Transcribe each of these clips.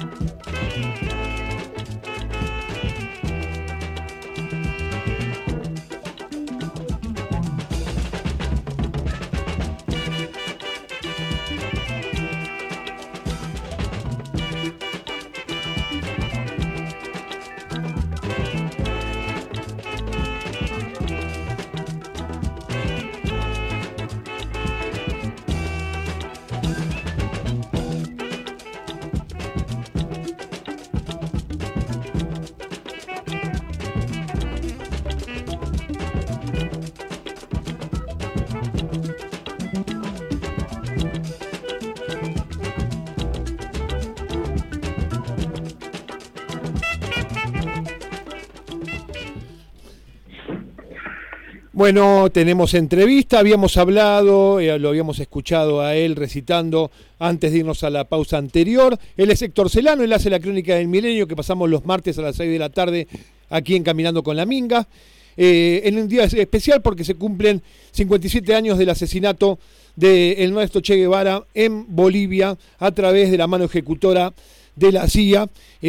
Bueno, tenemos entrevista, habíamos hablado, lo habíamos escuchado a él recitando antes de irnos a la pausa anterior. Él es Héctor Celano, él hace la Crónica del Milenio que pasamos los martes a las 6 de la tarde aquí en Caminando con la Minga. En un día especial porque se cumplen 57 años del asesinato del maestro Che Guevara en Bolivia a través de la mano ejecutora de la CIA.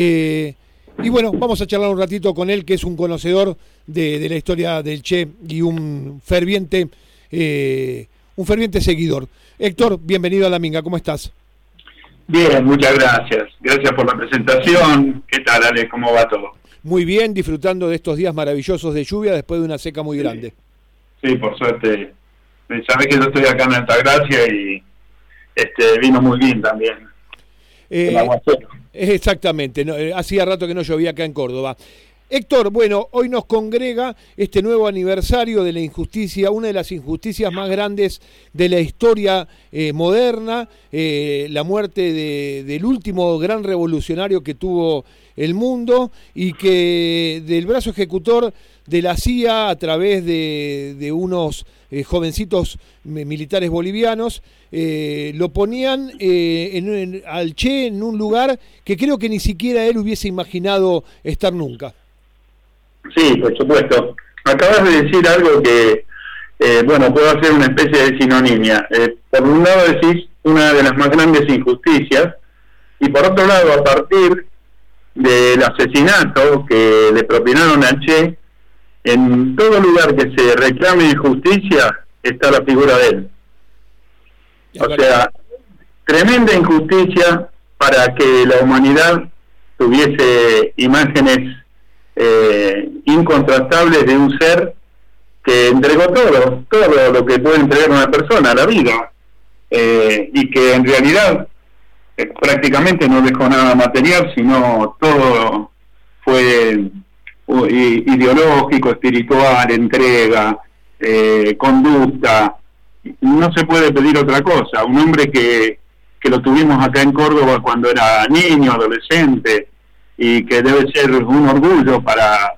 Y bueno, vamos a charlar un ratito con él, que es un conocedor de la historia del Che y un ferviente seguidor. Héctor, bienvenido a La Minga, ¿cómo estás? Bien, muchas gracias. Gracias por la presentación. ¿Qué tal, Ale? ¿Cómo va todo? Muy bien, disfrutando de estos días maravillosos de lluvia después de una seca muy grande. Sí, por suerte. Sabés que yo estoy acá en Altagracia y vino muy bien también. El aguacero. Exactamente, no, hacía rato que no llovía acá en Córdoba. Héctor, bueno, hoy nos congrega este nuevo aniversario de la injusticia, una de las injusticias más grandes de la historia moderna, la muerte del último gran revolucionario que tuvo el mundo y que del brazo ejecutor de la CIA a través de unos jovencitos militares bolivianos, lo ponían al Che en un lugar que creo que ni siquiera él hubiese imaginado estar nunca. Sí, por supuesto. Acabas de decir algo que, puedo hacer una especie de sinonimia. Por un lado decís una de las más grandes injusticias, y por otro lado, a partir del asesinato que le propinaron a Che, en todo lugar que se reclame justicia está la figura de él. O sea, tremenda injusticia para que la humanidad tuviese imágenes incontrastables de un ser que entregó todo lo que puede entregar una persona, la vida, y que en realidad prácticamente no dejó nada material, sino todo fue ideológico, espiritual, entrega, conducta. No se puede pedir otra cosa. Un hombre que lo tuvimos acá en Córdoba cuando era niño, adolescente, y que debe ser un orgullo para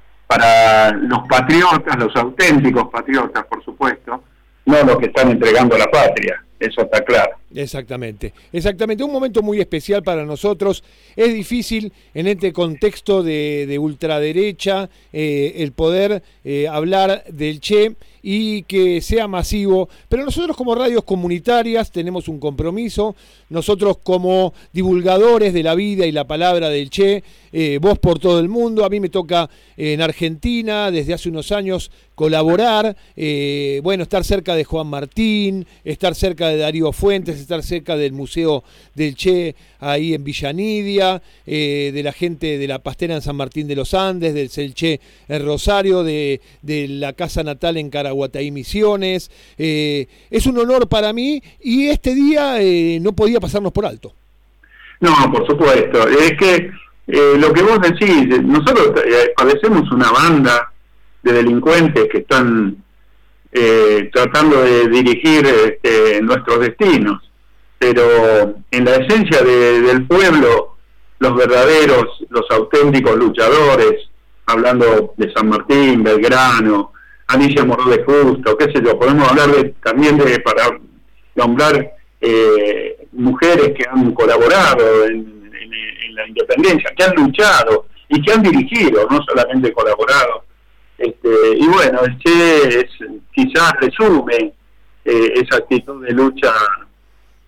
los patriotas, los auténticos patriotas, por supuesto, no los que están entregando la patria, eso está claro. Exactamente, un momento muy especial para nosotros. Es difícil en este contexto de ultraderecha el poder hablar del Che y que sea masivo, pero nosotros como radios comunitarias tenemos un compromiso, nosotros como divulgadores de la vida y la palabra del Che, voz por todo el mundo. A mí me toca en Argentina desde hace unos años colaborar, estar cerca de Juan Martín, estar cerca de Darío Fuentes, estar cerca del Museo del Che ahí en Villa Nidia, de la gente de la Pastera en San Martín de los Andes, del Che en Rosario, de la casa natal en Caraguatay, Misiones. Es un honor para mí y este día no podía pasarnos por alto. No, por supuesto. Es que lo que vos decís, nosotros padecemos una banda de delincuentes que están tratando de dirigir nuestros destinos, pero en la esencia del pueblo, los verdaderos, los auténticos luchadores, hablando de San Martín, Belgrano, Alicia Moró de Justo, qué sé yo, podemos hablar también para nombrar mujeres que han colaborado en la independencia, que han luchado y que han dirigido, no solamente colaborado. Y bueno, el Che quizás resume esa actitud de lucha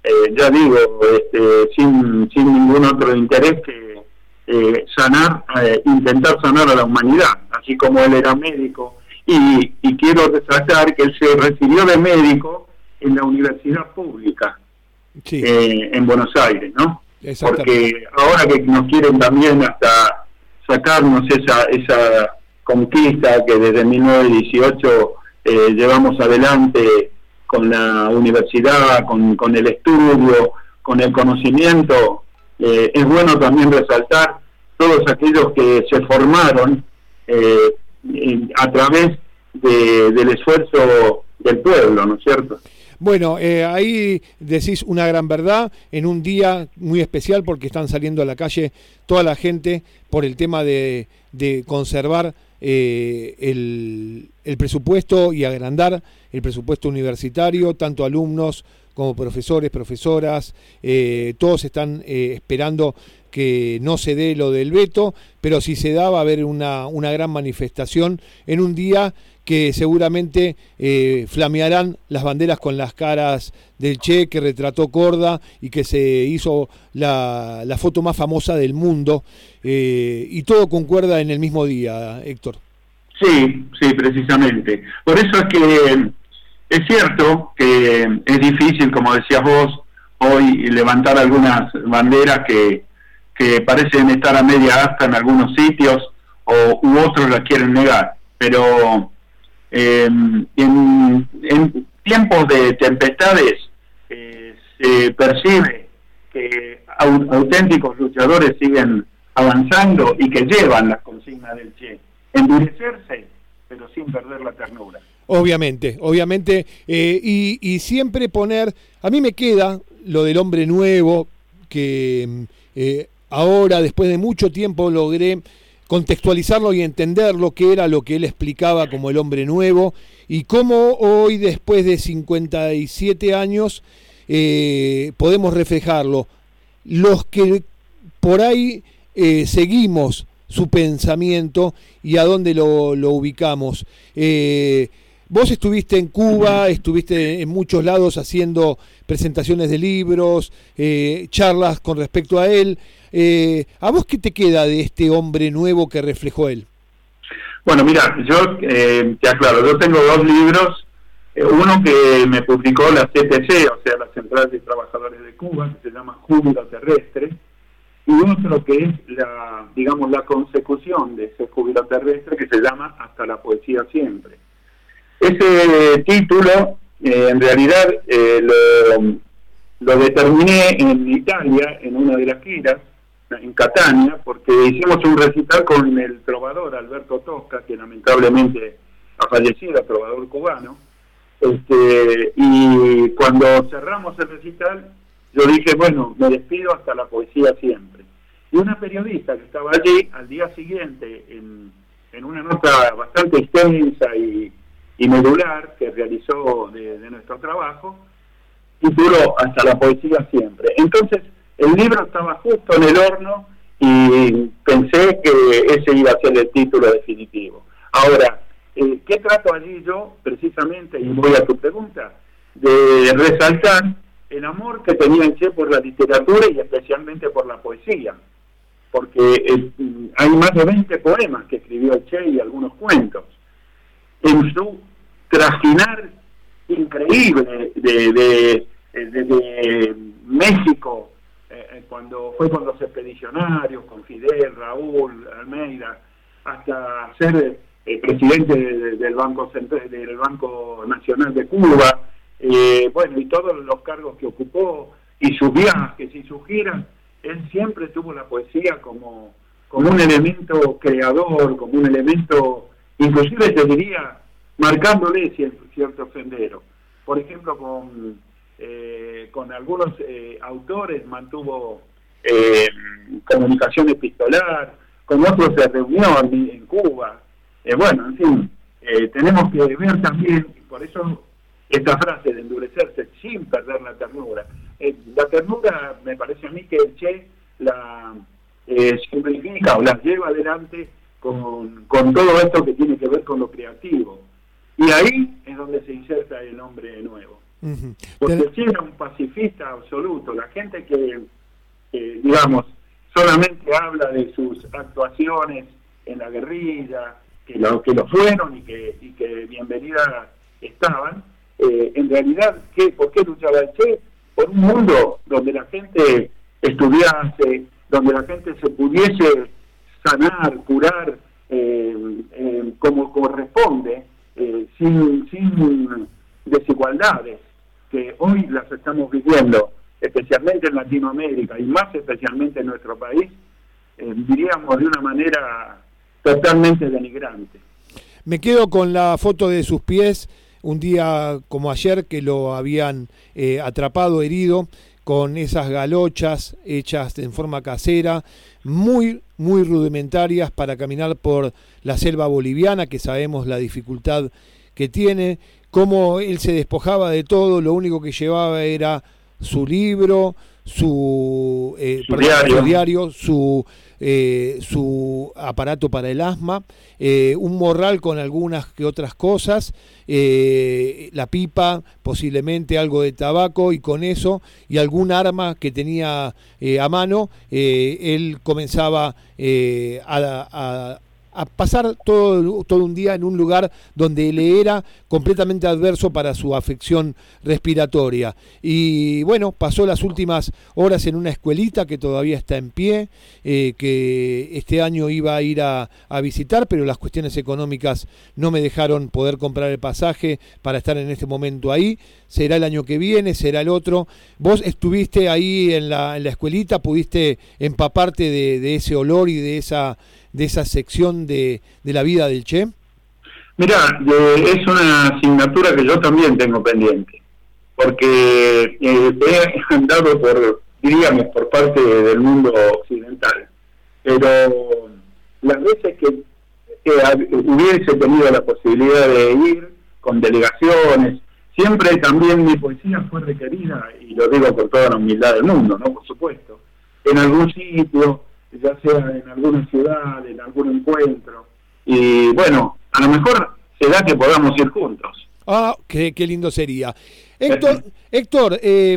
ya digo, sin ningún otro interés que intentar sanar a la humanidad, así como él era médico. Y quiero resaltar que él se recibió de médico en la universidad pública, sí, en Buenos Aires, ¿no? Porque ahora que nos quieren también hasta sacarnos esa conquista que desde 1918 llevamos adelante con la universidad, con el estudio, con el conocimiento, es bueno también resaltar todos aquellos que se formaron a través del esfuerzo del pueblo, ¿no es cierto? Bueno, ahí decís una gran verdad, en un día muy especial porque están saliendo a la calle toda la gente por el tema de conservar el presupuesto y agrandar el presupuesto universitario, tanto alumnos como profesores, profesoras, todos están esperando que no se dé lo del veto, pero si se da va a haber una gran manifestación en un día que seguramente flamearán las banderas con las caras del Che que retrató Korda y que se hizo la foto más famosa del mundo, y todo concuerda en el mismo día, Héctor. Sí, precisamente. Por eso es que es cierto que es difícil, como decías vos, hoy levantar algunas banderas que parecen estar a media asta en algunos sitios u otros las quieren negar, pero en tiempos de tempestades se percibe que auténticos luchadores siguen avanzando y que llevan las consignas del Che, endurecerse pero sin perder la ternura. Obviamente, y siempre poner, a mí me queda lo del hombre nuevo, que ahora, después de mucho tiempo, logré contextualizarlo y entender lo que era lo que él explicaba como el hombre nuevo, y cómo hoy, después de 57 años, podemos reflejarlo. Los que por ahí seguimos su pensamiento y a dónde lo ubicamos. Vos estuviste en Cuba, estuviste en muchos lados haciendo presentaciones de libros, charlas con respecto a él. ¿A vos qué te queda de este hombre nuevo que reflejó él? Bueno, mira, yo te aclaro, yo tengo 2 libros, uno que me publicó la CTC, o sea, la Central de Trabajadores de Cuba, que se llama Júbilo Terrestre, y otro que es la consecución de ese júbilo terrestre, que se llama Hasta la poesía siempre. Ese título, en realidad, lo determiné en Italia, en una de las giras, en Catania, porque hicimos un recital con el trovador Alberto Tosca, que lamentablemente ha fallecido, trovador cubano, y cuando cerramos el recital, yo dije, bueno, me despido hasta la poesía siempre. Y una periodista que estaba allí, al día siguiente, en una nota bastante extensa y medular que realizó de nuestro trabajo, tituló Hasta la poesía siempre. Entonces, el libro estaba justo en el horno y pensé que ese iba a ser el título definitivo. Ahora, ¿qué trato allí yo, precisamente, y voy a tu pregunta, de resaltar el amor que tenía el Che por la literatura y especialmente por la poesía? Porque hay más de 20 poemas que escribió el Che y algunos cuentos. En su trajinar increíble de México, cuando fue con los expedicionarios, con Fidel, Raúl, Almeida, hasta ser presidente del Banco Central, del Banco Nacional de Cuba, bueno, y todos los cargos que ocupó, y sus viajes y sus giras, él siempre tuvo la poesía como un elemento creador, como un elemento, inclusive te diría, marcándole cierto sendero. Por ejemplo, con algunos autores mantuvo comunicación epistolar, con otros se reunió en Cuba. Bueno, en fin, tenemos que ver también, por eso esta frase de endurecerse sin perder la ternura. La ternura, me parece a mí que el Che la simplifica o la lleva adelante con todo esto que tiene que ver con lo creativo. Y ahí es donde se inserta el hombre nuevo. Porque si era un pacifista absoluto, la gente que digamos, solamente habla de sus actuaciones en la guerrilla, que lo fueron y que bienvenida estaban, en realidad, ¿por qué luchaba el Che? Por un mundo donde la gente estudiase, donde la gente se pudiese sanar, curar, como corresponde, sin desigualdades, que hoy las estamos viviendo, especialmente en Latinoamérica y más especialmente en nuestro país, diríamos de una manera totalmente denigrante. Me quedo con la foto de sus pies, un día como ayer que lo habían atrapado, herido, con esas galochas hechas en forma casera, muy rudimentarias para caminar por la selva boliviana, que sabemos la dificultad que tiene, cómo él se despojaba de todo, lo único que llevaba era su libro, su diario, su aparato para el asma, un morral con algunas que otras cosas, la pipa, posiblemente algo de tabaco, y con eso y algún arma que tenía a mano, él comenzaba a pasar todo un día en un lugar donde le era completamente adverso para su afección respiratoria. Y bueno, pasó las últimas horas en una escuelita que todavía está en pie, que este año iba a ir a visitar, pero las cuestiones económicas no me dejaron poder comprar el pasaje para estar en este momento ahí. Será el año que viene, será el otro. Vos estuviste ahí en la escuelita, pudiste empaparte de ese olor y de esa sección de la vida del Che. Mirá, es una asignatura que yo también tengo pendiente, porque he andado por parte del mundo occidental, pero las veces que hubiese tenido la posibilidad de ir con delegaciones, siempre también mi poesía fue requerida, y lo digo con toda la humildad del mundo, ¿no? Por supuesto, en algún sitio, ya sea en alguna ciudad, en algún encuentro, y bueno, a lo mejor será que podamos ir juntos. Ah, qué lindo sería. Héctor,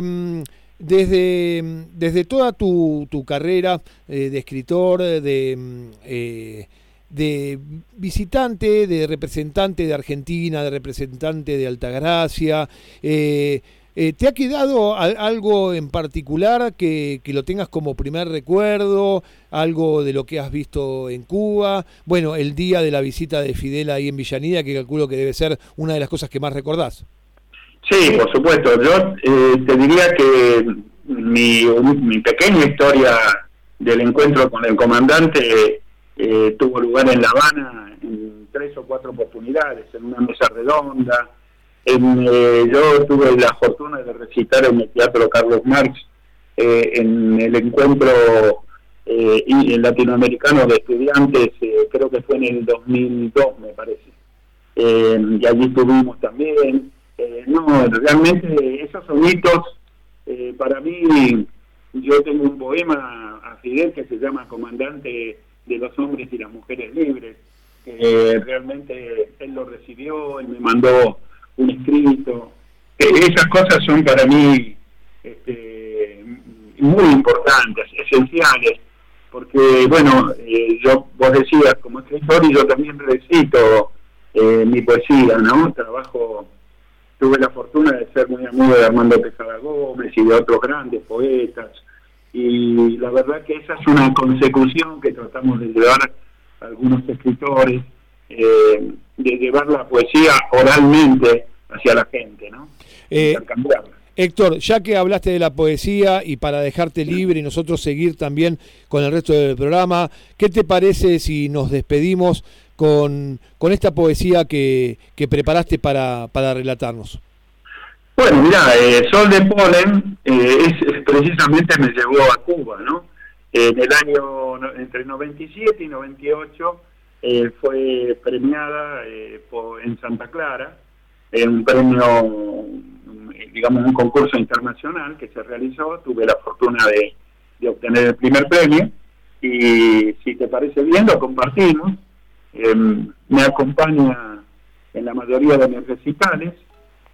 desde toda tu carrera de escritor, de visitante, de representante de Argentina, de representante de Altagracia, ¿te ha quedado algo en particular que lo tengas como primer recuerdo? ¿Algo de lo que has visto en Cuba? Bueno, el día de la visita de Fidel ahí en Villanilla, que calculo que debe ser una de las cosas que más recordás. Sí, por supuesto. Yo te diría que mi pequeña historia del encuentro con el comandante tuvo lugar en La Habana en 3 o 4 oportunidades, en una mesa redonda. Yo tuve la fortuna de recitar en el Teatro Carlos Marx en el encuentro latinoamericano de estudiantes, creo que fue en el 2002, me parece. Y allí estuvimos también. Realmente esos son hitos. Para mí, yo tengo un poema a Fidel que se llama Comandante de los Hombres y las Mujeres Libres. Realmente él lo recibió, él me mandó un escrito. Esas cosas son para mí muy importantes, esenciales, porque bueno, vos decías como escritor, y yo también recito mi poesía, ¿no? Tuve la fortuna de ser muy amigo de Armando Tejada Gómez y de otros grandes poetas, y la verdad que esa es una consecución que tratamos de llevar a algunos escritores, de llevar la poesía oralmente hacia la gente, ¿no? Intercambiarla. Héctor, ya que hablaste de la poesía, y para dejarte libre y nosotros seguir también con el resto del programa, ¿qué te parece si nos despedimos con esta poesía que preparaste para relatarnos? Bueno, mira, Sol de Polen precisamente me llevó a Cuba, ¿no? En el año entre 97 y 98 fue premiada en Santa Clara, en un premio, digamos, un concurso internacional que se realizó. Tuve la fortuna de obtener el primer premio, y si te parece bien lo compartimos. Me acompaña en la mayoría de mis recitales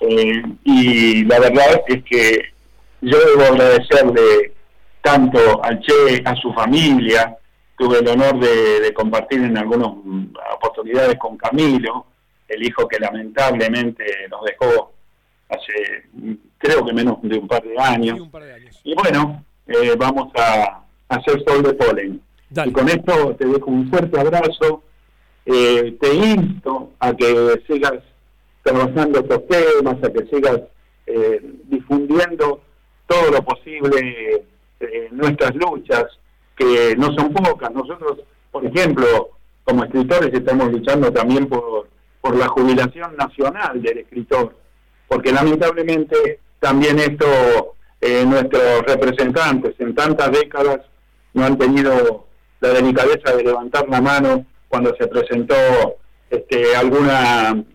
Y la verdad es que yo debo agradecerle tanto al Che, a su familia. Tuve el honor de compartir en algunas oportunidades con Camilo, el hijo que lamentablemente nos dejó hace, creo que menos de un par de años. Y bueno, vamos a hacer Sol de Polen. Dale. Y con esto te dejo un fuerte abrazo. Te insto a que sigas trabajando estos temas, a que sigas difundiendo todo lo posible nuestras luchas, que no son pocas. Nosotros, por ejemplo, como escritores estamos luchando también por la jubilación nacional del escritor, porque lamentablemente también esto nuestros representantes en tantas décadas no han tenido la delicadeza de levantar la mano cuando se presentó alguna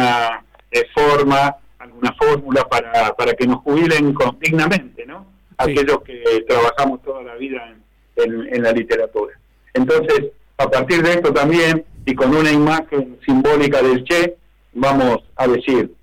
fórmula para que nos jubilen dignamente, ¿no? Sí. Aquellos que trabajamos toda la vida en la literatura. Entonces, a partir de esto también, y con una imagen simbólica del Che, vamos a decir: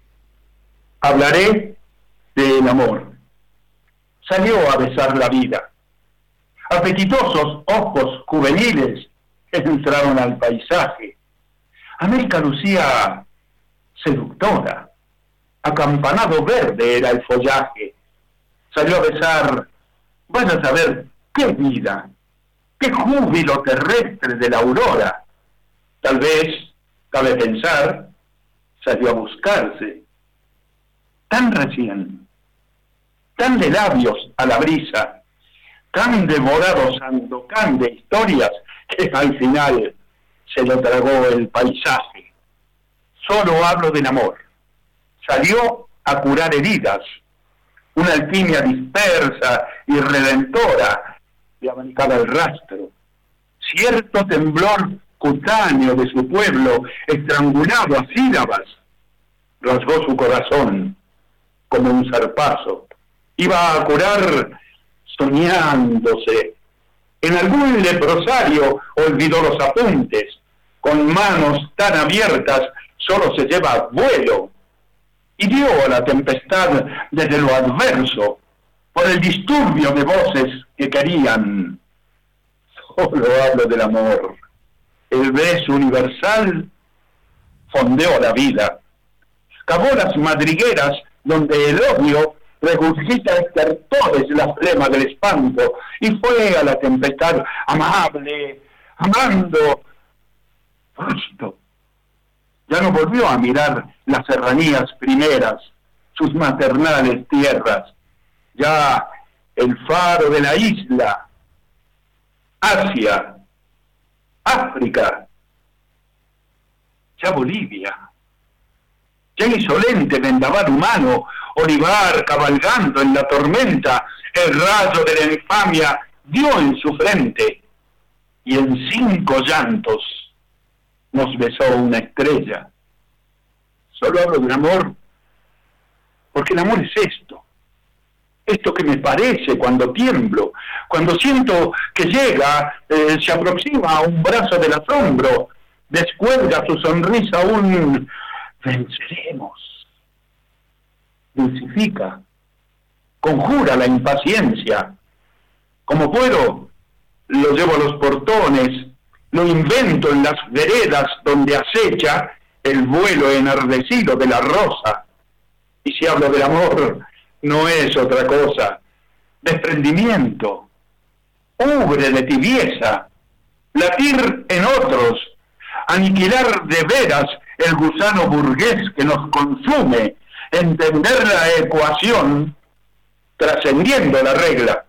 hablaré del amor. Salió a besar la vida. Apetitosos ojos juveniles entraron al paisaje. América lucía seductora. Acampanado verde era el follaje. Salió a besar, vaya a saber qué vida, qué júbilo terrestre de la aurora. Tal vez, cabe pensar, salió a buscarse. Tan recién, tan de labios a la brisa, tan devorado Sandokan de historias, que al final se lo tragó el paisaje. Solo hablo del amor. Salió a curar heridas, una alquimia dispersa y redentora le abanicaba el rastro. Cierto temblor cutáneo de su pueblo, estrangulado a sílabas, rasgó su corazón como un zarpazo. Iba a curar soñándose. En algún leprosario olvidó los apuntes. Con manos tan abiertas solo se lleva vuelo. Y dio a la tempestad desde lo adverso, por el disturbio de voces que querían. Solo hablo del amor. El beso universal fondeó la vida. Cavó las madrigueras donde el odio regurgita estertores la flema del espanto, y fue a la tempestad amable, amando. Justo. Ya no volvió a mirar las serranías primeras, sus maternales tierras. Ya el faro de la isla, Asia, África, ya Bolivia, ya insolente vendaval humano, olivar cabalgando en la tormenta, el rayo de la infamia dio en su frente, y en 5 llantos nos besó una estrella. Solo hablo del amor, porque el amor es esto que me parece cuando tiemblo, cuando siento que llega, se aproxima a un brazo del asombro, descuelga su sonrisa un venceremos, dulcifica, conjura la impaciencia. Como puedo, lo llevo a los portones, lo invento en las veredas donde acecha el vuelo enardecido de la rosa. Y si hablo del amor, no es otra cosa: desprendimiento, ubre de tibieza, latir en otros, aniquilar de veras el gusano burgués que nos consume, entender la ecuación trascendiendo la regla.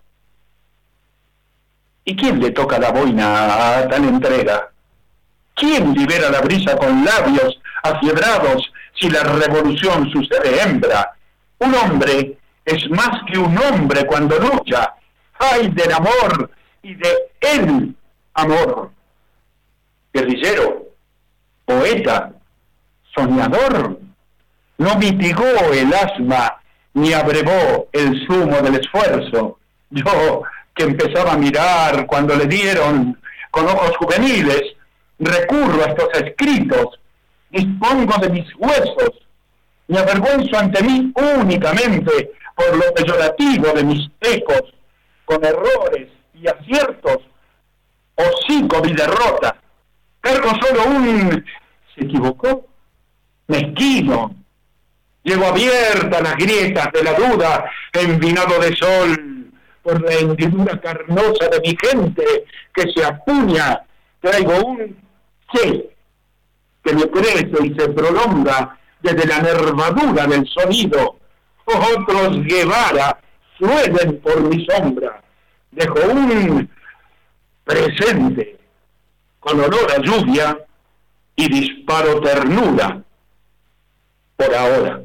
¿Y quién le toca la boina a tal entrega? ¿Quién libera la brisa con labios afiebrados si la revolución sucede hembra? Un hombre es más que un hombre cuando lucha. ¡Ay del amor y de el amor! Guerrillero, poeta, soñador, no mitigó el asma ni abrevó el zumo del esfuerzo. Yo, que empezaba a mirar cuando le dieron con ojos juveniles, recurro a estos escritos, dispongo de mis huesos, Me avergüenzo ante mí únicamente por lo peyorativo de mis ecos, con errores y aciertos, hocico mi derrota. Cargo solo un... ¿Se equivocó? Mezquino. Llevo abiertas las grietas de la duda, envinado de sol por la hendidura carnosa de mi gente que se apuña. Traigo un che que me crece y se prolonga desde la nervadura del sonido. Otros Guevara suelen por mi sombra. Dejo un presente con olor a lluvia y disparo ternura por ahora.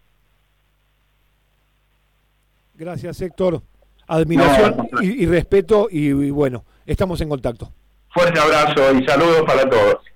Gracias, Héctor. Admiración y respeto y bueno, estamos en contacto. Fuerte abrazo y saludos para todos.